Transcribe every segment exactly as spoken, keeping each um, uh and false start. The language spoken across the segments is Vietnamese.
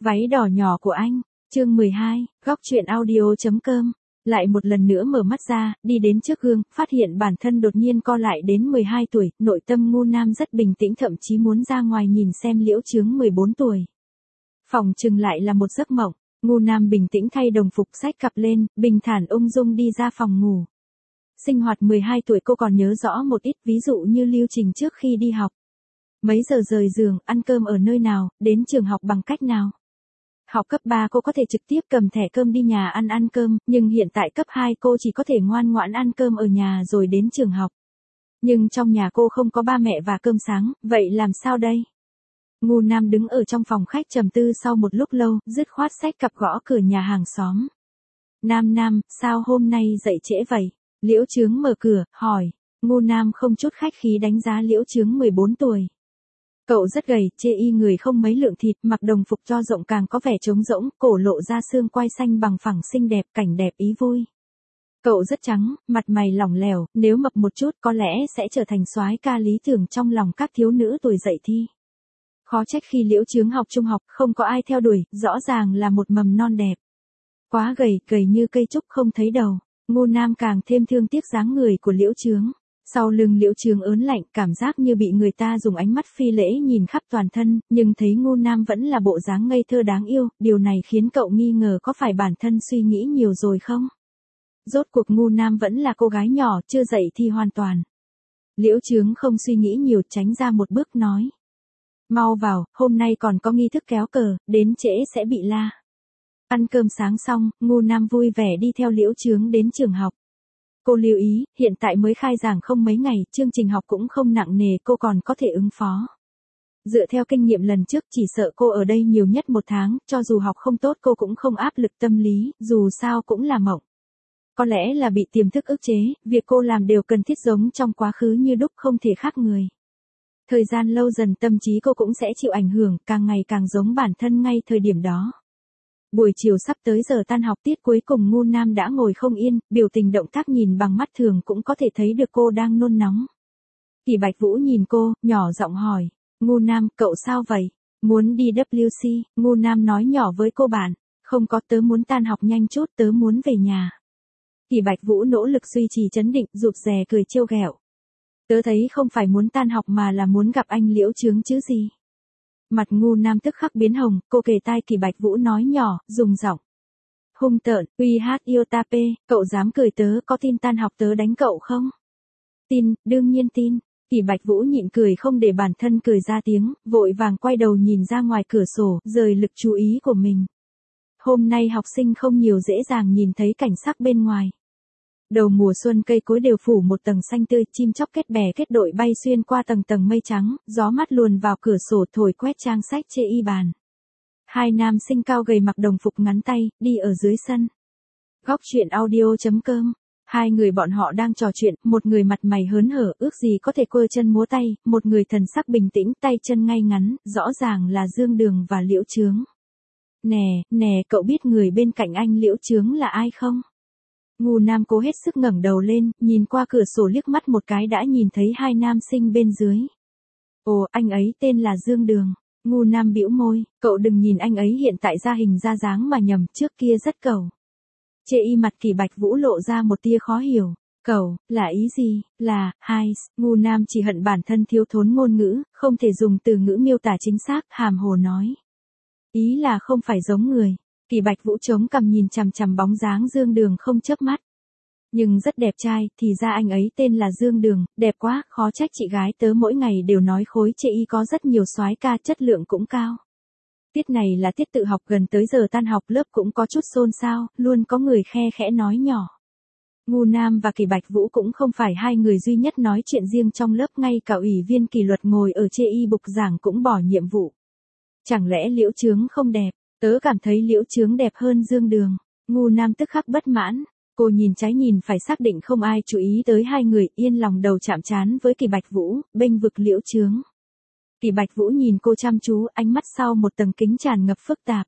Váy đỏ nhỏ của anh, chương mười hai, góc truyện audio chấm com. Lại một lần nữa mở mắt ra, đi đến trước gương, phát hiện bản thân đột nhiên co lại đến mười hai tuổi, nội tâm ngu nam rất bình tĩnh, thậm chí muốn ra ngoài nhìn xem Liễu Chướng mười bốn tuổi. Phòng chừng lại là một giấc mộng, ngu nam bình tĩnh thay đồng phục, xách cặp lên, bình thản ung dung đi ra phòng ngủ. Sinh hoạt mười hai tuổi cô còn nhớ rõ một ít, ví dụ như lưu trình trước khi đi học. Mấy giờ rời giường, ăn cơm ở nơi nào, đến trường học bằng cách nào. Học cấp ba cô có thể trực tiếp cầm thẻ cơm đi nhà ăn ăn cơm, nhưng hiện tại cấp hai cô chỉ có thể ngoan ngoãn ăn cơm ở nhà rồi đến trường học. Nhưng trong nhà cô không có ba mẹ và cơm sáng, vậy làm sao đây? Ngu nam đứng ở trong phòng khách trầm tư sau một lúc lâu, dứt khoát xách cặp gõ cửa nhà hàng xóm. Nam Nam, sao hôm nay dậy trễ vậy? Liễu Chướng mở cửa, hỏi. Ngu nam không chút khách khí đánh giá Liễu Chướng mười bốn tuổi. Cậu rất gầy, chê y người không mấy lượng thịt, mặc đồng phục cho rộng càng có vẻ trống rỗng, cổ lộ ra xương quai xanh bằng phẳng xinh đẹp, cảnh đẹp ý vui. Cậu rất trắng, mặt mày lỏng lẻo, nếu mập một chút có lẽ sẽ trở thành soái ca lý tưởng trong lòng các thiếu nữ tuổi dậy thi. Khó trách khi Liễu Chướng học trung học không có ai theo đuổi, rõ ràng là một mầm non đẹp. Quá gầy, gầy như cây trúc không thấy đầu. Ngu nam càng thêm thương tiếc dáng người của Liễu Chướng. Sau lưng Liễu Chướng ớn lạnh, cảm giác như bị người ta dùng ánh mắt phi lễ nhìn khắp toàn thân, nhưng thấy ngu nam vẫn là bộ dáng ngây thơ đáng yêu, điều này khiến cậu nghi ngờ có phải bản thân suy nghĩ nhiều rồi không? Rốt cuộc ngu nam vẫn là cô gái nhỏ, chưa dậy thì hoàn toàn. Liễu Chướng không suy nghĩ nhiều, tránh ra một bước nói. Mau vào, hôm nay còn có nghi thức kéo cờ, đến trễ sẽ bị la. Ăn cơm sáng xong, ngu nam vui vẻ đi theo Liễu Chướng đến trường học. Cô lưu ý, hiện tại mới khai giảng không mấy ngày, chương trình học cũng không nặng nề, cô còn có thể ứng phó. Dựa theo kinh nghiệm lần trước, chỉ sợ cô ở đây nhiều nhất một tháng, cho dù học không tốt cô cũng không áp lực tâm lý, dù sao cũng là mộng. Có lẽ là bị tiềm thức ức chế, việc cô làm đều cần thiết giống trong quá khứ như đúc, không thể khác người. Thời gian lâu dần tâm trí cô cũng sẽ chịu ảnh hưởng, càng ngày càng giống bản thân ngay thời điểm đó. Buổi chiều sắp tới giờ tan học, tiết cuối cùng ngu nam đã ngồi không yên, biểu tình động tác nhìn bằng mắt thường cũng có thể thấy được cô đang nôn nóng. Kỳ Bạch Vũ nhìn cô, nhỏ giọng hỏi, ngu nam, cậu sao vậy? Muốn đi W C, ngu nam nói nhỏ với cô bạn, không có, tớ muốn tan học nhanh chút, tớ muốn về nhà. Kỳ Bạch Vũ nỗ lực duy trì trấn định, rụt rè cười trêu ghẹo. Tớ thấy không phải muốn tan học mà là muốn gặp anh Liễu Chướng chứ gì. Mặt ngu nam tức khắc biến hồng, cô kề tai Kỳ Bạch Vũ nói nhỏ, dùng giọng hung tợn, uy hát yêu ta pê, cậu dám cười tớ, có tin tan học tớ đánh cậu không? Tin, đương nhiên tin. Kỳ Bạch Vũ nhịn cười không để bản thân cười ra tiếng, vội vàng quay đầu nhìn ra ngoài cửa sổ, rời lực chú ý của mình. Hôm nay học sinh không nhiều, dễ dàng nhìn thấy cảnh sắc bên ngoài. Đầu mùa xuân cây cối đều phủ một tầng xanh tươi, chim chóc kết bè kết đội bay xuyên qua tầng tầng mây trắng, gió mát luồn vào cửa sổ thổi quét trang sách chê y bàn. Hai nam sinh cao gầy mặc đồng phục ngắn tay, đi ở dưới sân. Góc truyện audio chấm com. Hai người bọn họ đang trò chuyện, một người mặt mày hớn hở, ước gì có thể quơ chân múa tay, một người thần sắc bình tĩnh, tay chân ngay ngắn, rõ ràng là Dương Đường và Liễu Chướng. Nè, nè, cậu biết người bên cạnh anh Liễu Chướng là ai không? Ngu nam cố hết sức ngẩng đầu lên, nhìn qua cửa sổ liếc mắt một cái đã nhìn thấy hai nam sinh bên dưới. Ồ, anh ấy tên là Dương Đường. Ngu nam bĩu môi, cậu đừng nhìn anh ấy hiện tại ra hình ra dáng mà nhầm, trước kia rất cẩu. Chê y mặt Kỳ Bạch Vũ lộ ra một tia khó hiểu. Cẩu, là ý gì? Là, hai, ngu nam chỉ hận bản thân thiếu thốn ngôn ngữ, không thể dùng từ ngữ miêu tả chính xác, hàm hồ nói. Ý là không phải giống người. Kỳ Bạch Vũ chống cằm nhìn chằm chằm bóng dáng Dương Đường không chớp mắt. Nhưng rất đẹp trai, thì ra anh ấy tên là Dương Đường, đẹp quá, khó trách chị gái tớ mỗi ngày đều nói khối chê y có rất nhiều soái ca, chất lượng cũng cao. Tiết này là tiết tự học, gần tới giờ tan học lớp cũng có chút xôn xao, luôn có người khe khẽ nói nhỏ. Ngu Nam và Kỳ Bạch Vũ cũng không phải hai người duy nhất nói chuyện riêng trong lớp, ngay cả ủy viên kỷ luật ngồi ở chê y bục giảng cũng bỏ nhiệm vụ. Chẳng lẽ Liễu Chướng không đẹp? Tớ cảm thấy Liễu Chướng đẹp hơn Dương Đường. Ngu Nam tức khắc bất mãn. Cô nhìn trái nhìn phải xác định không ai chú ý tới hai người, yên lòng đầu chạm trán với Kỳ Bạch Vũ, bênh vực Liễu Chướng. Kỳ Bạch Vũ nhìn cô chăm chú, ánh mắt sau một tầng kính tràn ngập phức tạp.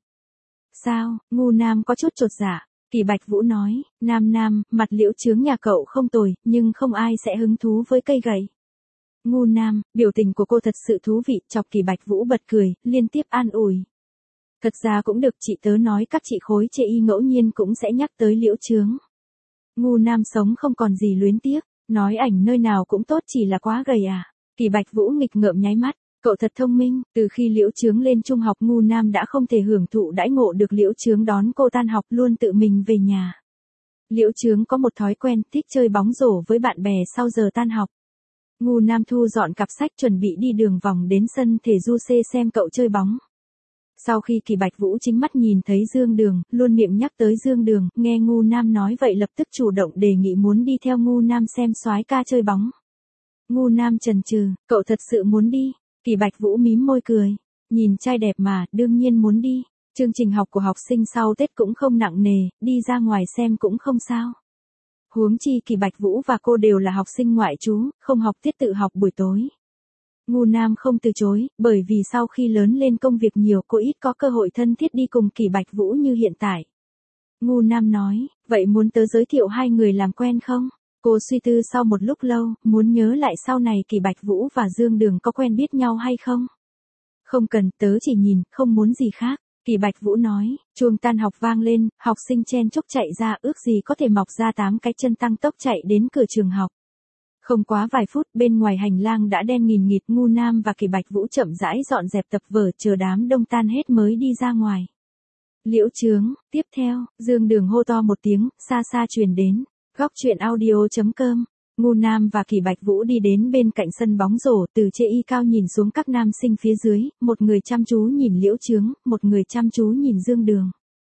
Sao? Ngu Nam có chút chột dạ. Kỳ Bạch Vũ nói, Nam Nam, mặt Liễu Chướng nhà cậu không tồi, nhưng không ai sẽ hứng thú với cây gậy. Ngu Nam, biểu tình của cô thật sự thú vị, chọc Kỳ Bạch Vũ bật cười, liên tiếp an ủi. Thật ra cũng được, chị tớ nói các chị khối chê y ngẫu nhiên cũng sẽ nhắc tới Liễu Chướng. Ngu Nam sống không còn gì luyến tiếc, nói ảnh nơi nào cũng tốt chỉ là quá gầy à. Kỳ Bạch Vũ nghịch ngợm nháy mắt, cậu thật thông minh, từ khi Liễu Chướng lên trung học Ngu Nam đã không thể hưởng thụ đãi ngộ được Liễu Chướng đón cô tan học luôn tự mình về nhà. Liễu Chướng có một thói quen thích chơi bóng rổ với bạn bè sau giờ tan học. Ngu Nam thu dọn cặp sách chuẩn bị đi đường vòng đến sân thể du xê xem cậu chơi bóng. Sau khi Kỳ Bạch Vũ chính mắt nhìn thấy Dương Đường, luôn miệng nhắc tới Dương Đường, nghe Ngu Nam nói vậy lập tức chủ động đề nghị muốn đi theo Ngu Nam xem soái ca chơi bóng. Ngu Nam chần chừ, cậu thật sự muốn đi? Kỳ Bạch Vũ mím môi cười, nhìn trai đẹp mà, đương nhiên muốn đi. Chương trình học của học sinh sau Tết cũng không nặng nề, đi ra ngoài xem cũng không sao. Huống chi Kỳ Bạch Vũ và cô đều là học sinh ngoại trú, không học tiết tự học buổi tối. Ngu Nam không từ chối, bởi vì sau khi lớn lên công việc nhiều cô ít có cơ hội thân thiết đi cùng Kỳ Bạch Vũ như hiện tại. Ngu Nam nói, vậy muốn tớ giới thiệu hai người làm quen không? Cô suy tư sau một lúc lâu, muốn nhớ lại sau này Kỳ Bạch Vũ và Dương Đường có quen biết nhau hay không? Không cần, tớ chỉ nhìn, không muốn gì khác. Kỳ Bạch Vũ nói, chuông tan học vang lên, học sinh chen chúc chạy ra, ước gì có thể mọc ra tám cái chân tăng tốc chạy đến cửa trường học. Không quá vài phút, bên ngoài hành lang đã đen nghìn nghịt, Ngu Nam và Kỳ Bạch Vũ chậm rãi dọn dẹp tập vở chờ đám đông tan hết mới đi ra ngoài. Liễu Chướng, tiếp theo, Dương Đường hô to một tiếng, xa xa truyền đến. Góc truyện audio chấm com. Ngu Nam và Kỳ Bạch Vũ đi đến bên cạnh sân bóng rổ, từ chê y cao nhìn xuống các nam sinh phía dưới, một người chăm chú nhìn Liễu Chướng, một người chăm chú nhìn Dương Đường.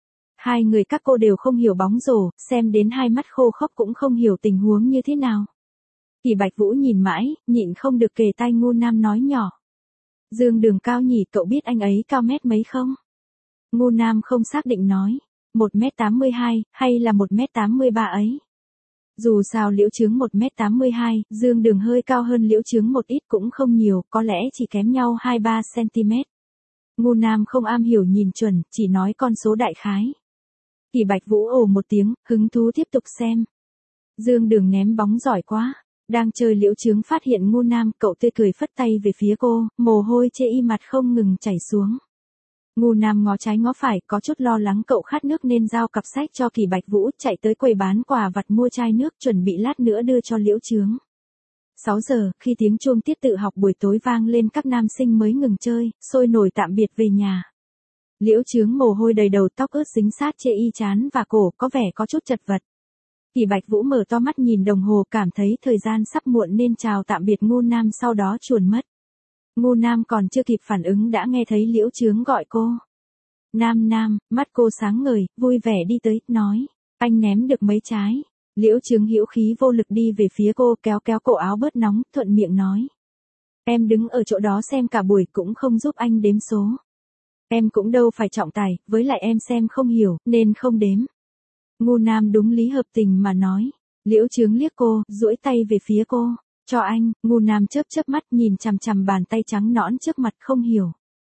Hai người các cô đều không hiểu bóng rổ, xem đến hai mắt khô khốc cũng không hiểu tình huống như thế nào. Kỳ Bạch Vũ nhìn mãi, nhịn không được kề tai Ngu Nam nói nhỏ. Dương Đường cao nhỉ, cậu biết anh ấy cao mét mấy không? Ngu Nam không xác định nói, một mét tám mươi hai, hay là một mét tám mươi ba ấy? Dù sao Liễu Chướng một mét tám mươi hai, Dương Đường hơi cao hơn Liễu Chướng một ít cũng không nhiều, có lẽ chỉ kém nhau hai ba xăng-ti-mét. Ngu Nam không am hiểu nhìn chuẩn, chỉ nói con số đại khái. Kỳ Bạch Vũ ồ một tiếng, hứng thú tiếp tục xem. Dương Đường ném bóng giỏi quá. Đang chơi Liễu Chướng phát hiện Ngu Nam, cậu tươi cười phất tay về phía cô, mồ hôi chê y mặt không ngừng chảy xuống. Ngu Nam ngó trái ngó phải, có chút lo lắng cậu khát nước nên giao cặp sách cho Kỳ Bạch Vũ, chạy tới quầy bán quà vặt mua chai nước chuẩn bị lát nữa đưa cho Liễu Chướng. sáu giờ, khi tiếng chuông tiết tự học buổi tối vang lên các nam sinh mới ngừng chơi, sôi nổi tạm biệt về nhà. Liễu Chướng mồ hôi đầy đầu, tóc ướt dính sát chê y trán và cổ, có vẻ có chút chật vật. Kỳ Bạch Vũ mở to mắt nhìn đồng hồ, cảm thấy thời gian sắp muộn nên chào tạm biệt Ngu Nam, sau đó chuồn mất. Ngu Nam còn chưa kịp phản ứng đã nghe thấy Liễu Chướng gọi cô. Nam Nam, mắt cô sáng ngời, vui vẻ đi tới, nói, anh ném được mấy trái. Liễu Chướng hữu khí vô lực đi về phía cô, kéo kéo cổ áo bớt nóng, thuận miệng nói. Em đứng ở chỗ đó xem cả buổi cũng không giúp anh đếm số. Em cũng đâu phải trọng tài, với lại em xem không hiểu, nên không đếm. Ngu Nam đúng lý hợp tình mà nói. Liễu Chướng liếc cô, duỗi tay về phía cô. Cho anh. Ngu Nam chớp chớp mắt nhìn chằm chằm bàn tay trắng nõn trước mặt không hiểu.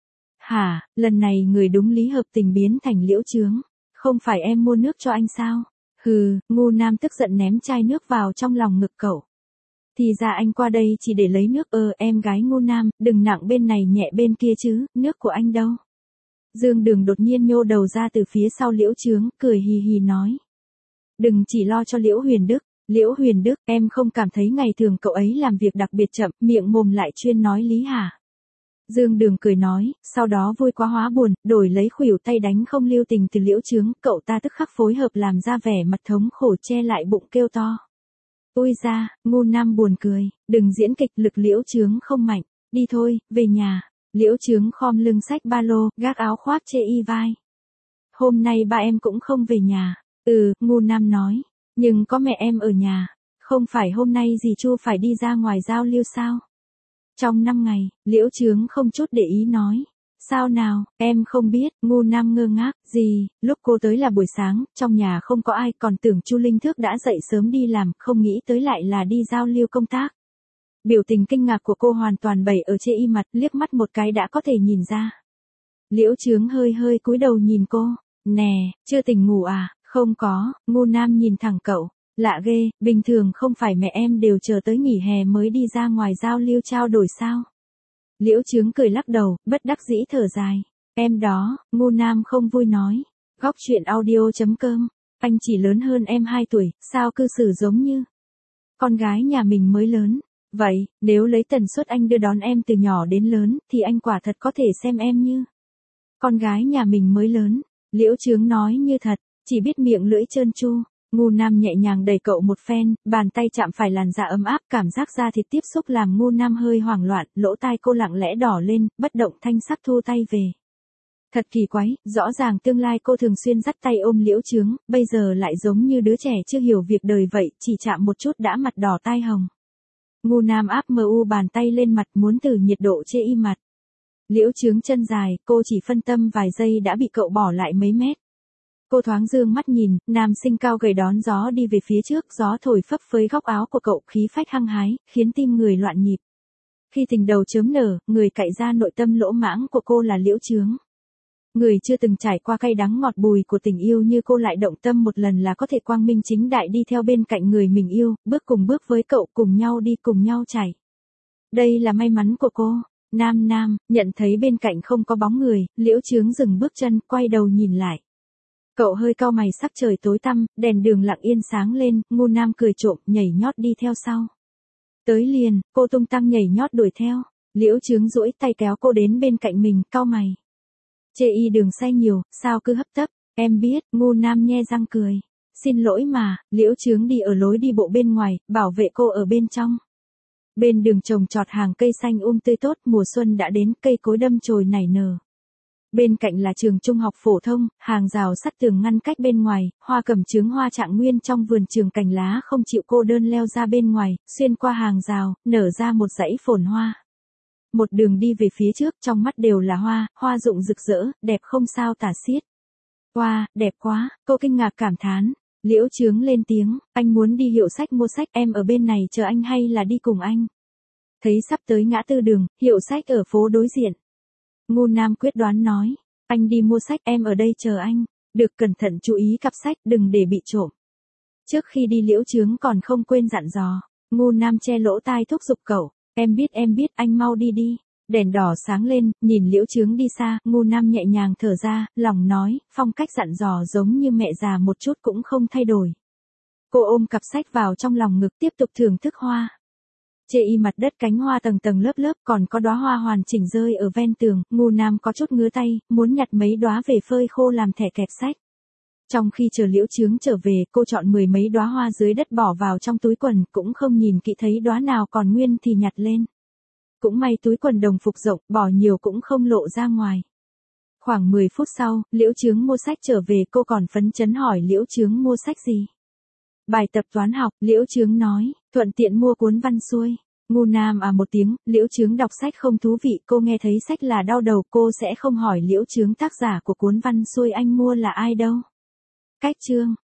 Hả, lần này người đúng lý hợp tình biến thành Liễu Chướng. Không phải em mua nước cho anh sao? Hừ, Ngu Nam tức giận ném chai nước vào trong lòng ngực cậu. Thì ra anh qua đây chỉ để lấy nước. Ờ em gái Ngu Nam, đừng nặng bên này nhẹ bên kia chứ, nước của anh đâu? Dương Đường đột nhiên nhô đầu ra từ phía sau Liễu Chướng, cười hì hì nói. Đừng chỉ lo cho Liễu Huyền Đức. Liễu Huyền Đức, em không cảm thấy ngày thường cậu ấy làm việc đặc biệt chậm, miệng mồm lại chuyên nói lý hả? Dương Đường cười nói, sau đó vui quá hóa buồn, đổi lấy khuỷu tay đánh không lưu tình từ Liễu Chướng, cậu ta tức khắc phối hợp làm ra vẻ mặt thống khổ che lại bụng kêu to. Ôi ra, Ngu Nam buồn cười, đừng diễn kịch, lực Liễu Chướng không mạnh, đi thôi, về nhà. Liễu Chướng khom lưng xách ba lô, gác áo khoác chê y vai. Hôm nay ba em cũng không về nhà. Ừ, Ngu Nam nói. Nhưng có mẹ em ở nhà. Không phải hôm nay dì Chu phải đi ra ngoài giao lưu sao? Trong năm ngày, Liễu Chướng không chút để ý nói. Sao nào, em không biết. Ngu Nam ngơ ngác. Gì, lúc cô tới là buổi sáng, trong nhà không có ai, còn tưởng Chu Linh Thước đã dậy sớm đi làm, không nghĩ tới lại là đi giao lưu công tác. Biểu tình kinh ngạc của cô hoàn toàn bày ở chê y mặt, liếc mắt một cái đã có thể nhìn ra. Liễu Chướng hơi hơi cúi đầu nhìn cô. Nè, chưa tỉnh ngủ à? Không có. Ngu Nam nhìn thẳng cậu. Lạ ghê, bình thường không phải mẹ em đều chờ tới nghỉ hè mới đi ra ngoài giao lưu trao đổi sao? Liễu Chướng cười lắc đầu, bất đắc dĩ thở dài. Em đó, ngu nam không vui nói. Góc chuyện audio.com, anh chỉ lớn hơn em hai tuổi, sao cư xử giống như con gái nhà mình mới lớn. Vậy, nếu lấy tần suất anh đưa đón em từ nhỏ đến lớn, thì anh quả thật có thể xem em như con gái nhà mình mới lớn. Liễu Chướng nói như thật, chỉ biết miệng lưỡi trơn tru. Ngu nam nhẹ nhàng đẩy cậu một phen, bàn tay chạm phải làn da ấm áp, cảm giác da thịt tiếp xúc làm ngu nam hơi hoảng loạn, lỗ tai cô lặng lẽ đỏ lên, bất động thanh sắc thu tay về. Thật kỳ quái, rõ ràng tương lai cô thường xuyên dắt tay ôm Liễu Chướng, bây giờ lại giống như đứa trẻ chưa hiểu việc đời vậy, chỉ chạm một chút đã mặt đỏ tai hồng. Ngu nam áp mờ u bàn tay lên mặt muốn từ nhiệt độ chê y mặt. Liễu Chướng chân dài, cô chỉ phân tâm vài giây đã bị cậu bỏ lại mấy mét. Cô thoáng dương mắt nhìn, nam sinh cao gầy đón gió đi về phía trước, gió thổi phấp phới góc áo của cậu, khí phách hăng hái, khiến tim người loạn nhịp. Khi tình đầu chớm nở, người cạy ra nội tâm lỗ mãng của cô là Liễu Chướng. Người chưa từng trải qua cay đắng ngọt bùi của tình yêu như cô lại động tâm một lần là có thể quang minh chính đại đi theo bên cạnh người mình yêu, bước cùng bước với cậu, cùng nhau đi cùng nhau chảy. Đây là may mắn của cô. Nam Nam, nhận thấy bên cạnh không có bóng người, Liễu Chướng dừng bước chân, quay đầu nhìn lại. Cậu hơi cau mày, sắc trời tối tăm, đèn đường lặng yên sáng lên, ngu nam cười trộm, nhảy nhót đi theo sau. Tới liền, cô tung tăng nhảy nhót đuổi theo. Liễu Chướng duỗi tay kéo cô đến bên cạnh mình, cau mày. Chê y đường say nhiều, sao cứ hấp tấp, em biết, ngu nam nhe răng cười. Xin lỗi mà, Liễu Chướng đi ở lối đi bộ bên ngoài, bảo vệ cô ở bên trong. Bên đường trồng trọt hàng cây xanh um tươi tốt, mùa xuân đã đến, cây cối đâm chồi nảy nở. Bên cạnh là trường trung học phổ thông, hàng rào sắt tường ngăn cách bên ngoài, hoa cẩm chướng hoa trạng nguyên trong vườn trường, cành lá không chịu cô đơn leo ra bên ngoài, xuyên qua hàng rào, nở ra một dãy phồn hoa. Một đường đi về phía trước, trong mắt đều là hoa, hoa rụng rực rỡ, đẹp không sao tả xiết. Wow, đẹp quá, cô kinh ngạc cảm thán. Liễu Chướng lên tiếng, anh muốn đi hiệu sách mua sách, em ở bên này chờ anh hay là đi cùng anh? Thấy sắp tới ngã tư đường, hiệu sách ở phố đối diện. Ngu nam quyết đoán nói, anh đi mua sách, em ở đây chờ anh. Được, cẩn thận chú ý cặp sách, đừng để bị trộm. Trước khi đi Liễu Chướng còn không quên dặn dò. Ngu nam che lỗ tai thúc giục cậu, em biết em biết, anh mau đi đi. Đèn đỏ sáng lên, nhìn Liễu Chướng đi xa, ngu nam nhẹ nhàng thở ra, lòng nói, phong cách dặn dò giống như mẹ già một chút cũng không thay đổi. Cô ôm cặp sách vào trong lòng ngực, tiếp tục thưởng thức hoa. Chê y mặt đất, cánh hoa tầng tầng lớp lớp, còn có đóa hoa hoàn chỉnh rơi ở ven tường, ngu nam có chút ngứa tay, muốn nhặt mấy đóa về phơi khô làm thẻ kẹp sách. Trong khi chờ Liễu Chướng trở về, cô chọn mười mấy đóa hoa dưới đất bỏ vào trong túi quần, cũng không nhìn kỹ, thấy đóa nào còn nguyên thì nhặt lên. Cũng may túi quần đồng phục rộng, bỏ nhiều cũng không lộ ra ngoài. Khoảng mười phút sau, Liễu Chướng mua sách trở về, cô còn phấn chấn hỏi Liễu Chướng mua sách gì. Bài tập toán học, Liễu Chướng nói, thuận tiện mua cuốn văn xuôi. Ngu nam à một tiếng, Liễu Chướng đọc sách không thú vị, cô nghe thấy sách là đau đầu, cô sẽ không hỏi Liễu Chướng tác giả của cuốn văn xuôi anh mua là ai đâu. Cách chương.